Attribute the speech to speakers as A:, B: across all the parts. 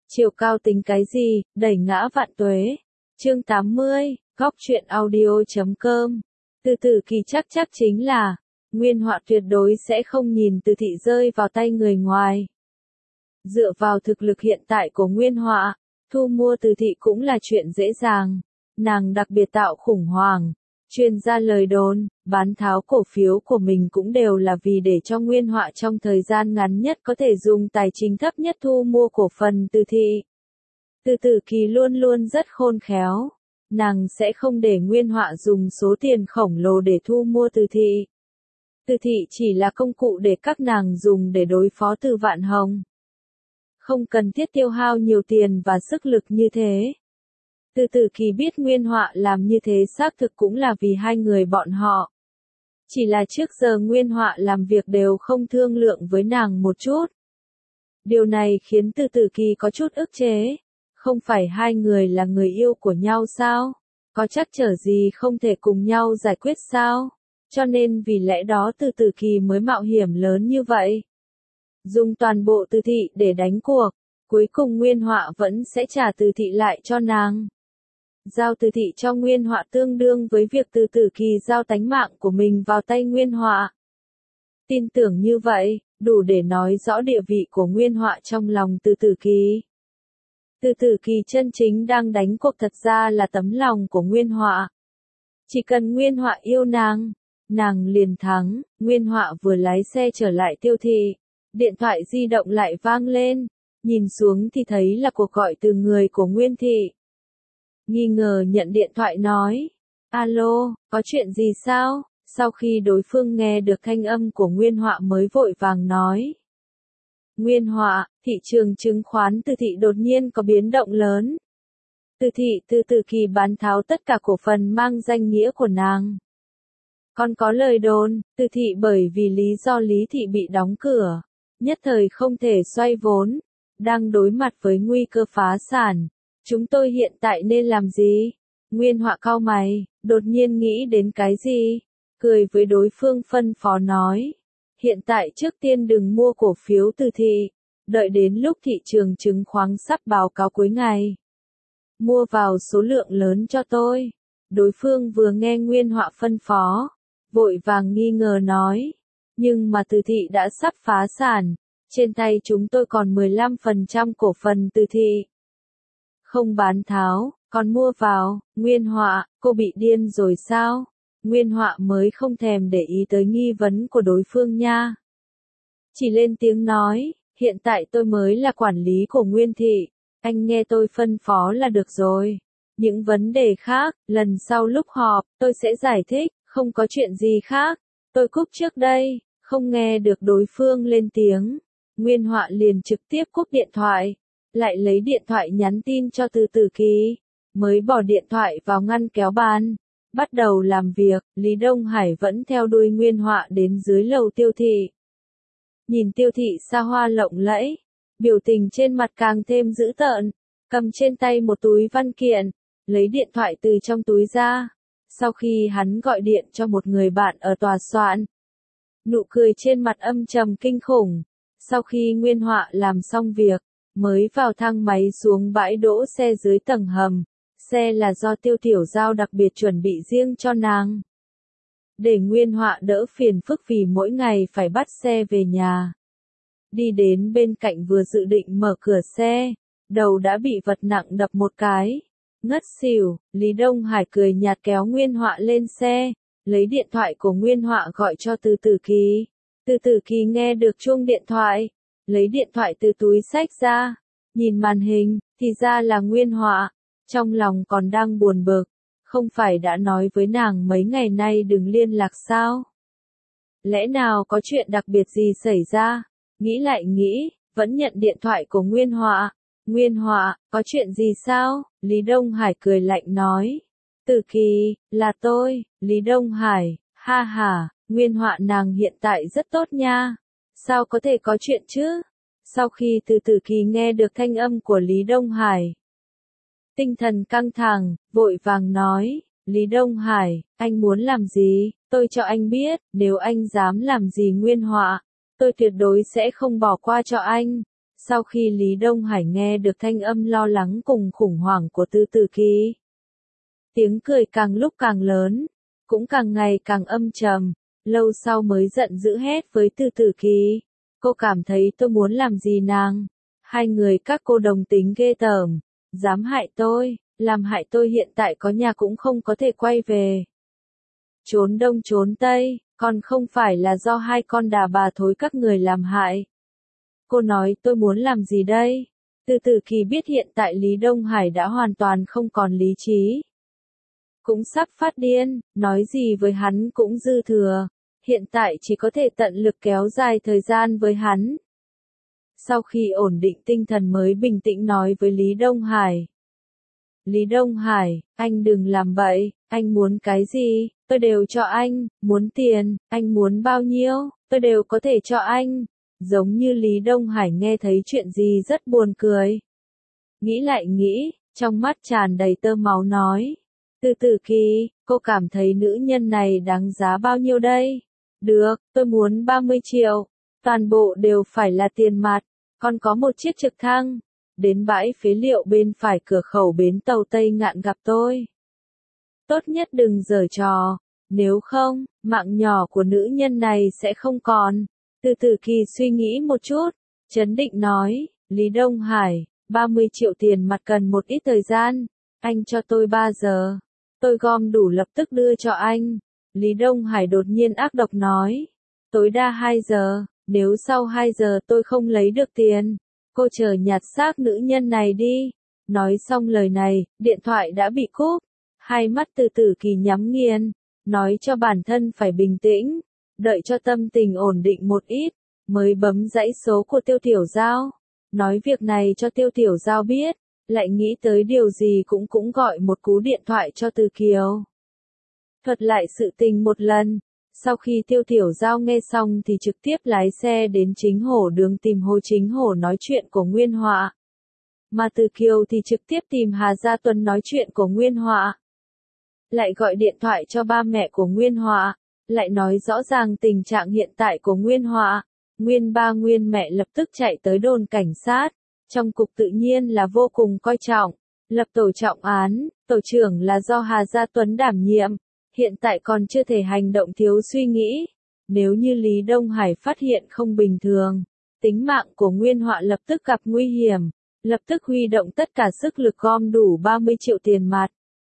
A: Chiều cao tính cái gì, đẩy ngã vạn tuế. Chương 80, góc truyện audio.com. Từ Tử Kỳ chắc chính là, Nguyên Họa tuyệt đối sẽ không nhìn Từ Thị rơi vào tay người ngoài. Dựa vào thực lực hiện tại của Nguyên Họa, thu mua Từ Thị cũng là chuyện dễ dàng. Nàng đặc biệt tạo khủng hoảng, truyền ra lời đồn, bán tháo cổ phiếu của mình cũng đều là vì để cho Nguyên Họa trong thời gian ngắn nhất có thể dùng tài chính thấp nhất thu mua cổ phần Từ Thị. Từ Tử Kỳ luôn luôn rất khôn khéo, nàng sẽ không để Nguyên Họa dùng số tiền khổng lồ để thu mua Từ Thị. Từ Thị chỉ là công cụ để các nàng dùng để đối phó Từ Vạn Hồng. Không cần thiết tiêu hao nhiều tiền và sức lực như thế. Từ Tử Kỳ biết Nguyên Họa làm như thế xác thực cũng là vì hai người bọn họ. Chỉ là trước giờ Nguyên Họa làm việc đều không thương lượng với nàng một chút. Điều này khiến Từ Tử Kỳ có chút ức chế. Không phải hai người là người yêu của nhau sao? Có trắc trở gì không thể cùng nhau giải quyết sao? Cho nên vì lẽ đó Từ Tử Kỳ mới mạo hiểm lớn như vậy. Dùng toàn bộ Từ Thị để đánh cuộc, cuối cùng Nguyên Họa vẫn sẽ trả Từ Thị lại cho nàng. Giao Từ Thị cho Nguyên Họa tương đương với việc Từ Tử Kỳ giao tánh mạng của mình vào tay Nguyên Họa. Tin tưởng như vậy, đủ để nói rõ địa vị của Nguyên Họa trong lòng Từ Tử Kỳ. Từ Tử Kỳ chân chính đang đánh cuộc thật ra là tấm lòng của Nguyên Họa. Chỉ cần Nguyên Họa yêu nàng liền thắng. Nguyên Họa vừa lái xe trở lại Tiêu Thị, điện thoại di động lại vang lên, nhìn xuống thì thấy là cuộc gọi từ người của Nguyên Thị. Nghi ngờ nhận điện thoại nói, alo, có chuyện gì sao? Sau khi đối phương nghe được thanh âm của Nguyên Họa mới vội vàng nói. Nguyên Họa, thị trường chứng khoán Từ Thị đột nhiên có biến động lớn. Từ Tử Kỳ bán tháo tất cả cổ phần mang danh nghĩa của nàng. Còn có lời đồn, Từ Thị bởi vì lý do Lý Thị bị đóng cửa, nhất thời không thể xoay vốn, đang đối mặt với nguy cơ phá sản. Chúng tôi hiện tại nên làm gì? Nguyên Họa cau mày, đột nhiên nghĩ đến cái gì? Cười với đối phương phân phó nói. Hiện tại trước tiên đừng mua cổ phiếu Từ Thị, đợi đến lúc thị trường chứng khoán sắp báo cáo cuối ngày. Mua vào số lượng lớn cho tôi. Đối phương vừa nghe Nguyên Họa phân phó, vội vàng nghi ngờ nói. Nhưng mà Từ Thị đã sắp phá sản, trên tay chúng tôi còn 15% cổ phần Từ Thị. Không bán tháo, còn mua vào. Nguyên Họa, cô bị điên rồi sao? Nguyên Họa mới không thèm để ý tới nghi vấn của đối phương nha. Chỉ lên tiếng nói, hiện tại tôi mới là quản lý của Nguyên Thị, anh nghe tôi phân phó là được rồi. Những vấn đề khác, lần sau lúc họp, tôi sẽ giải thích, không có chuyện gì khác. Tôi cúp trước đây, không nghe được đối phương lên tiếng. Nguyên Họa liền trực tiếp cúp điện thoại, lại lấy điện thoại nhắn tin cho Từ Tử Kỳ, mới bỏ điện thoại vào ngăn kéo bàn. Bắt đầu làm việc, Lý Đông Hải vẫn theo đuôi Nguyên Họa đến dưới lầu Tiêu Thị. Nhìn Tiêu Thị xa hoa lộng lẫy, biểu tình trên mặt càng thêm dữ tợn, cầm trên tay một túi văn kiện, lấy điện thoại từ trong túi ra. Sau khi hắn gọi điện cho một người bạn ở tòa soạn, nụ cười trên mặt âm trầm kinh khủng. Sau khi Nguyên Họa làm xong việc, mới vào thang máy xuống bãi đỗ xe dưới tầng hầm. Xe là do Tiêu Tiểu Giao đặc biệt chuẩn bị riêng cho nàng. Để Nguyên Họa đỡ phiền phức vì mỗi ngày phải bắt xe về nhà. Đi đến bên cạnh vừa dự định mở cửa xe, đầu đã bị vật nặng đập một cái. Ngất xỉu, Lý Đông Hải cười nhạt kéo Nguyên Họa lên xe, lấy điện thoại của Nguyên Họa gọi cho Từ Tử Kỳ. Từ Tử Kỳ nghe được chuông điện thoại, lấy điện thoại từ túi xách ra, nhìn màn hình, thì ra là Nguyên Họa. Trong lòng còn đang buồn bực, không phải đã nói với nàng mấy ngày nay đừng liên lạc sao? Lẽ nào có chuyện đặc biệt gì xảy ra? Nghĩ lại nghĩ, vẫn nhận điện thoại của Nguyên Họa. Nguyên Họa, có chuyện gì sao? Lý Đông Hải cười lạnh nói. Tử Kỳ, là tôi. Lý Đông Hải, ha ha, Nguyên Họa nàng hiện tại rất tốt nha. Sao có thể có chuyện chứ? Sau khi Từ Tử Kỳ nghe được thanh âm của Lý Đông Hải, tinh thần căng thẳng, vội vàng nói, Lý Đông Hải, anh muốn làm gì, tôi cho anh biết, nếu anh dám làm gì Nguyên Họa, tôi tuyệt đối sẽ không bỏ qua cho anh. Sau khi Lý Đông Hải nghe được thanh âm lo lắng cùng khủng hoảng của Từ Tử Kỳ, tiếng cười càng lúc càng lớn, cũng càng ngày càng âm trầm, lâu sau mới giận dữ hét với Từ Tử Kỳ, cô cảm thấy tôi muốn làm gì nàng? Hai người các cô đồng tính ghê tởm, dám hại tôi, làm hại tôi hiện tại có nhà cũng không có thể quay về. Trốn đông trốn tây, còn không phải là do hai con đà bà thối các người làm hại. Cô nói tôi muốn làm gì đây? Từ Tử Kỳ biết hiện tại Lý Đông Hải đã hoàn toàn không còn lý trí. Cũng sắp phát điên, nói gì với hắn cũng dư thừa, hiện tại chỉ có thể tận lực kéo dài thời gian với hắn. Sau khi ổn định tinh thần mới bình tĩnh nói với Lý Đông Hải. Lý Đông Hải, anh đừng làm bậy, anh muốn cái gì, tôi đều cho anh, muốn tiền, anh muốn bao nhiêu, tôi đều có thể cho anh. Giống như Lý Đông Hải nghe thấy chuyện gì rất buồn cười. Nghĩ lại nghĩ, trong mắt tràn đầy tơ máu nói. Từ Tử Kỳ, cô cảm thấy nữ nhân này đáng giá bao nhiêu đây? Được, tôi muốn 30 triệu. Toàn bộ đều phải là tiền mặt. Còn có một chiếc trực thăng. Đến bãi phế liệu bên phải cửa khẩu bến tàu Tây Ngạn gặp tôi. Tốt nhất đừng giở trò. Nếu không, mạng nhỏ của nữ nhân này sẽ không còn. Từ Tử Kỳ suy nghĩ một chút. Trấn định nói, Lý Đông Hải, 30 triệu tiền mặt cần một ít thời gian. Anh cho tôi 3 giờ. Tôi gom đủ lập tức đưa cho anh. Lý Đông Hải đột nhiên ác độc nói. Tối đa 2 giờ, nếu sau 2 giờ tôi không lấy được tiền, cô chờ nhặt xác nữ nhân này đi. Nói xong lời này, điện thoại đã bị cúp. Hai mắt Từ Tử Kỳ nhắm nghiền, nói cho bản thân phải bình tĩnh, đợi cho tâm tình ổn định một ít, mới bấm dãy số của Tiêu Tiểu Giao. Nói việc này cho Tiêu Tiểu Giao biết. Lại nghĩ tới điều gì cũng gọi một cú điện thoại cho Từ Kiều. Thuật lại sự tình một lần, sau khi Tiêu Tiểu Giao nghe xong thì trực tiếp lái xe đến Chính Hổ Đường tìm Hồ Chính Hổ nói chuyện của Nguyên Họa. Mà Từ Kiều thì trực tiếp tìm Hà Gia Tuấn nói chuyện của Nguyên Họa. Lại gọi điện thoại cho ba mẹ của Nguyên Họa, lại nói rõ ràng tình trạng hiện tại của Nguyên Họa. Nguyên ba Nguyên mẹ lập tức chạy tới đồn cảnh sát. Trong cục tự nhiên là vô cùng coi trọng, lập tổ trọng án, tổ trưởng là do Hà Gia Tuấn đảm nhiệm, hiện tại còn chưa thể hành động thiếu suy nghĩ. Nếu như Lý Đông Hải phát hiện không bình thường, tính mạng của Nguyên Họa lập tức gặp nguy hiểm, lập tức huy động tất cả sức lực gom đủ 30 triệu tiền mặt.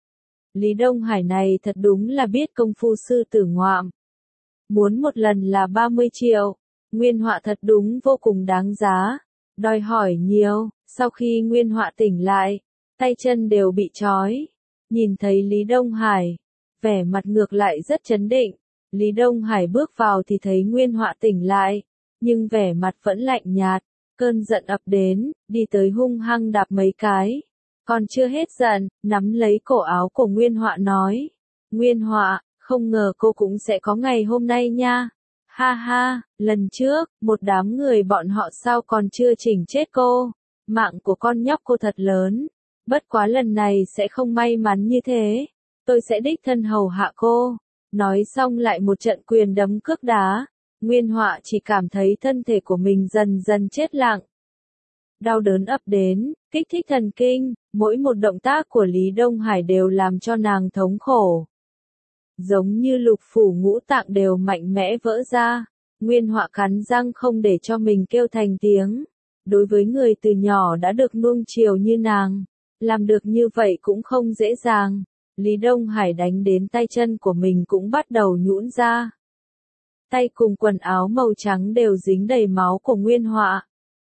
A: Lý Đông Hải này thật đúng là biết công phu sư tử ngoạm. Muốn một lần là 30 triệu, Nguyên Họa thật đúng vô cùng đáng giá. Đòi hỏi nhiều, sau khi Nguyên Họa tỉnh lại, tay chân đều bị trói. Nhìn thấy Lý Đông Hải, vẻ mặt ngược lại rất trấn định. Lý Đông Hải bước vào thì thấy Nguyên Họa tỉnh lại, nhưng vẻ mặt vẫn lạnh nhạt, cơn giận ập đến, đi tới hung hăng đạp mấy cái. Còn chưa hết giận, nắm lấy cổ áo của Nguyên Họa nói. Nguyên Họa, không ngờ cô cũng sẽ có ngày hôm nay nha. Ha ha, lần trước, một đám người bọn họ sao còn chưa chỉnh chết cô. Mạng của con nhóc cô thật lớn. Bất quá lần này sẽ không may mắn như thế. Tôi sẽ đích thân hầu hạ cô. Nói xong lại một trận quyền đấm cước đá. Nguyên Họa chỉ cảm thấy thân thể của mình dần dần chết lặng. Đau đớn ập đến, kích thích thần kinh, mỗi một động tác của Lý Đông Hải đều làm cho nàng thống khổ. Giống như lục phủ ngũ tạng đều mạnh mẽ vỡ ra, Nguyên Họa cắn răng không để cho mình kêu thành tiếng. Đối với người từ nhỏ đã được nuông chiều như nàng, làm được như vậy cũng không dễ dàng. Lý Đông Hải đánh đến tay chân của mình cũng bắt đầu nhũn ra. Tay cùng quần áo màu trắng đều dính đầy máu của Nguyên Họa.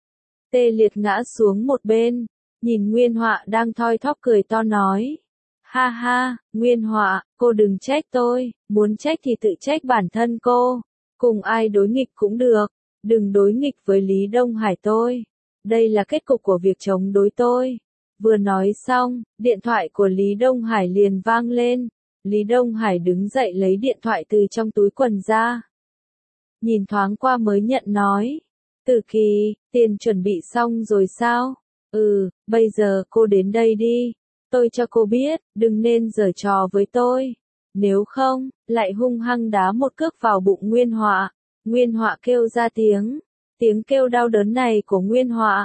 A: Tê liệt ngã xuống một bên, nhìn Nguyên Họa đang thoi thóp cười to nói. Ha ha, Nguyên Họa, cô đừng trách tôi, muốn trách thì tự trách bản thân cô. Cùng ai đối nghịch cũng được, đừng đối nghịch với Lý Đông Hải tôi. Đây là kết cục của việc chống đối tôi. Vừa nói xong, điện thoại của Lý Đông Hải liền vang lên. Lý Đông Hải đứng dậy lấy điện thoại từ trong túi quần ra. Nhìn thoáng qua mới nhận nói. Tử Kỳ, tiền chuẩn bị xong rồi sao? Bây giờ cô đến đây đi. Tôi cho cô biết, đừng nên giở trò với tôi. Nếu không, lại hung hăng đá một cước vào bụng Nguyên Họa. Nguyên Họa kêu ra tiếng. Tiếng kêu đau đớn này của Nguyên Họa,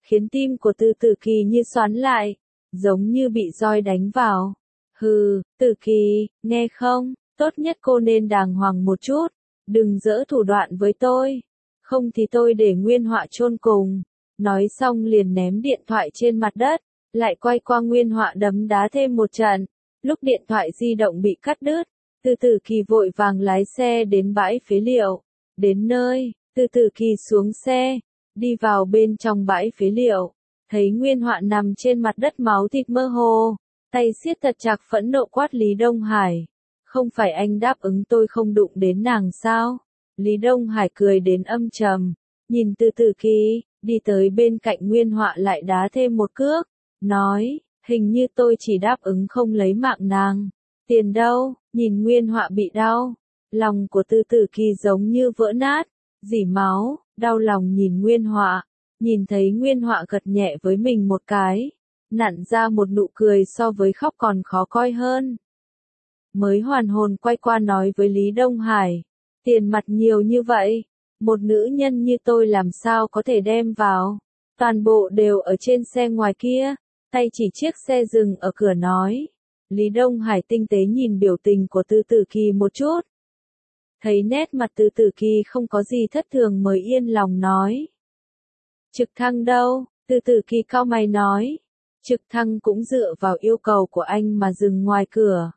A: khiến tim của Từ Tử Kỳ như xoắn lại, giống như bị roi đánh vào. Hừ, Tử Kỳ, nghe không, tốt nhất cô nên đàng hoàng một chút, đừng giỡn thủ đoạn với tôi, không thì tôi để Nguyên Họa chôn cùng. Nói xong liền ném điện thoại trên mặt đất, lại quay qua Nguyên Họa đấm đá thêm một trận. Lúc điện thoại di động bị cắt đứt, Từ Tử Kỳ vội vàng lái xe đến bãi phế liệu. Đến nơi, Từ Tử Kỳ xuống xe, đi vào bên trong bãi phế liệu, thấy Nguyên Họa nằm trên mặt đất máu thịt mơ hồ, tay siết thật chặt phẫn nộ quát Lý Đông Hải. Không phải anh đáp ứng tôi không đụng đến nàng sao? Lý Đông Hải cười đến âm trầm, nhìn Từ Tử Kỳ, đi tới bên cạnh Nguyên Họa lại đá thêm một cước, nói, hình như tôi chỉ đáp ứng không lấy mạng nàng. Tiền đâu? Nhìn Nguyên Họa bị đau, lòng của Từ Tử Kỳ giống như vỡ nát, rỉ máu, đau lòng nhìn Nguyên Họa, nhìn thấy Nguyên Họa gật nhẹ với mình một cái, nặn ra một nụ cười so với khóc còn khó coi hơn. Mới hoàn hồn quay qua nói với Lý Đông Hải, tiền mặt nhiều như vậy, một nữ nhân như tôi làm sao có thể đem vào, toàn bộ đều ở trên xe ngoài kia, tay chỉ chiếc xe dừng ở cửa nói. Lý Đông Hải tinh tế nhìn biểu tình của Từ Tử Kỳ một chút. Thấy nét mặt Từ Tử Kỳ không có gì thất thường mới yên lòng nói. Trực thăng đâu? Từ Tử Kỳ cau mày nói. Trực thăng cũng dựa vào yêu cầu của anh mà dừng ngoài cửa.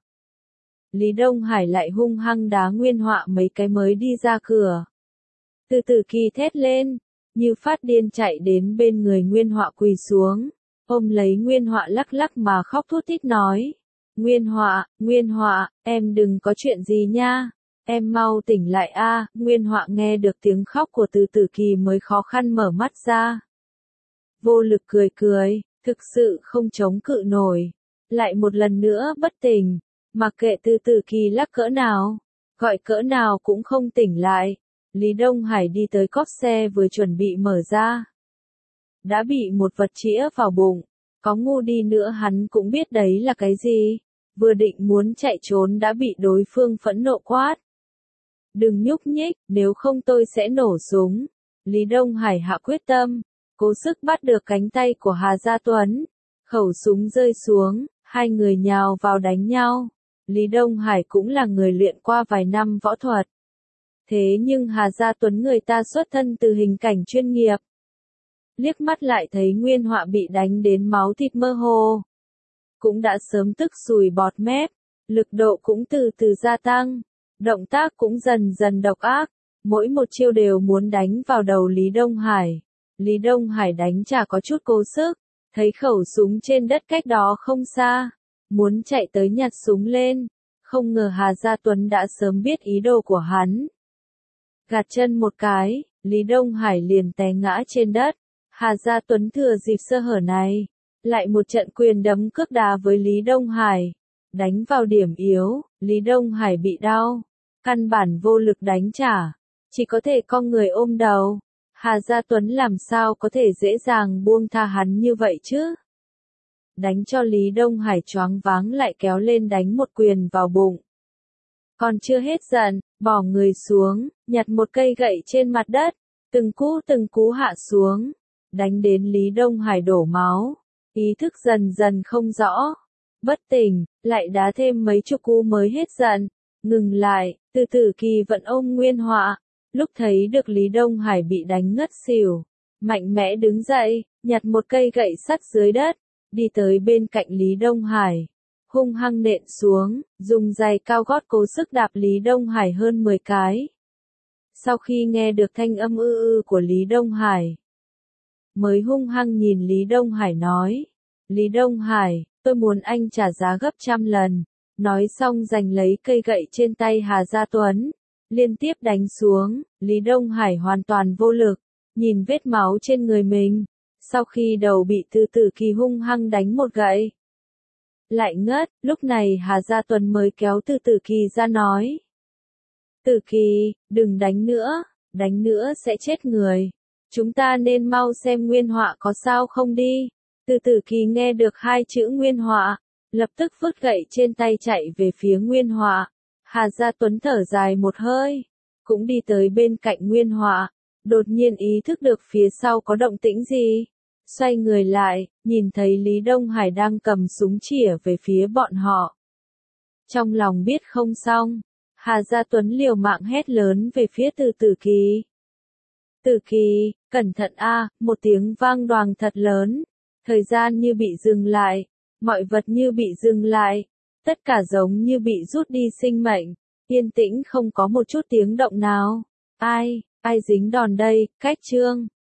A: Lý Đông Hải lại hung hăng đá Nguyên Họa mấy cái mới đi ra cửa. Từ Tử Kỳ thét lên, như phát điên chạy đến bên người Nguyên Họa quỳ xuống, ôm lấy Nguyên Họa lắc lắc mà khóc thút thít nói. Nguyên Họa, em đừng có chuyện gì nha, em mau tỉnh lại a. Nguyên Họa nghe được tiếng khóc của Từ Tử Kỳ mới khó khăn mở mắt ra. Vô lực cười cười, thực sự không chống cự nổi, lại một lần nữa bất tỉnh, mặc kệ Từ Tử Kỳ lắc cỡ nào, gọi cỡ nào cũng không tỉnh lại. Lý Đông Hải đi tới cốp xe vừa chuẩn bị mở ra, đã bị một vật chĩa vào bụng, có ngu đi nữa hắn cũng biết đấy là cái gì. Vừa định muốn chạy trốn đã bị đối phương phẫn nộ quát. Đừng nhúc nhích, nếu không tôi sẽ nổ súng. Lý Đông Hải hạ quyết tâm, cố sức bắt được cánh tay của Hà Gia Tuấn. Khẩu súng rơi xuống, hai người nhào vào đánh nhau. Lý Đông Hải cũng là người luyện qua vài năm võ thuật. Thế nhưng Hà Gia Tuấn người ta xuất thân từ hình cảnh chuyên nghiệp. Liếc mắt lại thấy Nguyên Họa bị đánh đến máu thịt mơ hồ. Cũng đã sớm tức sùi bọt mép, lực độ cũng từ từ gia tăng, động tác cũng dần dần độc ác, mỗi một chiêu đều muốn đánh vào đầu Lý Đông Hải. Lý Đông Hải đánh chả có chút cố sức, thấy khẩu súng trên đất cách đó không xa, muốn chạy tới nhặt súng lên, không ngờ Hà Gia Tuấn đã sớm biết ý đồ của hắn. Gạt chân một cái, Lý Đông Hải liền té ngã trên đất, Hà Gia Tuấn thừa dịp sơ hở này, lại một trận quyền đấm cước đá với Lý Đông Hải, đánh vào điểm yếu, Lý Đông Hải bị đau, căn bản vô lực đánh trả, chỉ có thể cong người ôm đầu. Hà Gia Tuấn làm sao có thể dễ dàng buông tha hắn như vậy chứ? Đánh cho Lý Đông Hải choáng váng lại kéo lên đánh một quyền vào bụng. Còn chưa hết giận, bỏ người xuống, nhặt một cây gậy trên mặt đất, từng cú hạ xuống, đánh đến Lý Đông Hải đổ máu, ý thức dần dần không rõ, bất tỉnh, lại đá thêm mấy chục cú mới hết giận, ngừng lại. Từ Tử Kỳ vẫn ôm Nguyên Họa, lúc thấy được Lý Đông Hải bị đánh ngất xỉu, mạnh mẽ đứng dậy, nhặt một cây gậy sắt dưới đất, đi tới bên cạnh Lý Đông Hải, hung hăng nện xuống, dùng giày cao gót cố sức đạp Lý Đông Hải hơn 10 cái. Sau khi nghe được thanh âm của Lý Đông Hải, mới hung hăng nhìn Lý Đông Hải nói, Lý Đông Hải, tôi muốn anh trả giá gấp 100 lần. Nói xong giành lấy cây gậy trên tay Hà Gia Tuấn, liên tiếp đánh xuống. Lý Đông Hải hoàn toàn vô lực, nhìn vết máu trên người mình, sau khi đầu bị Từ Tử Kỳ hung hăng đánh một gậy, lại ngất. Lúc này Hà Gia Tuấn mới kéo Từ Tử Kỳ ra nói, Tử Kỳ, đừng đánh nữa sẽ chết người, chúng ta nên mau xem Nguyên Họa có sao không đi. Từ Tử Kỳ nghe được hai chữ Nguyên Họa, lập tức vứt gậy trên tay chạy về phía Nguyên Họa. Hà Gia Tuấn thở dài một hơi, cũng đi tới bên cạnh Nguyên Họa, đột nhiên ý thức được phía sau có động tĩnh gì. Xoay người lại, nhìn thấy Lý Đông Hải đang cầm súng chĩa về phía bọn họ. Trong lòng biết không xong, Hà Gia Tuấn liều mạng hét lớn về phía Từ Tử Kỳ. Tử Kỳ, cẩn thận a! Một tiếng vang đoàng thật lớn. Thời gian như bị dừng lại, mọi vật như bị dừng lại, tất cả giống như bị rút đi sinh mệnh, yên tĩnh không có một chút tiếng động nào. Ai dính đòn đây, cách chương.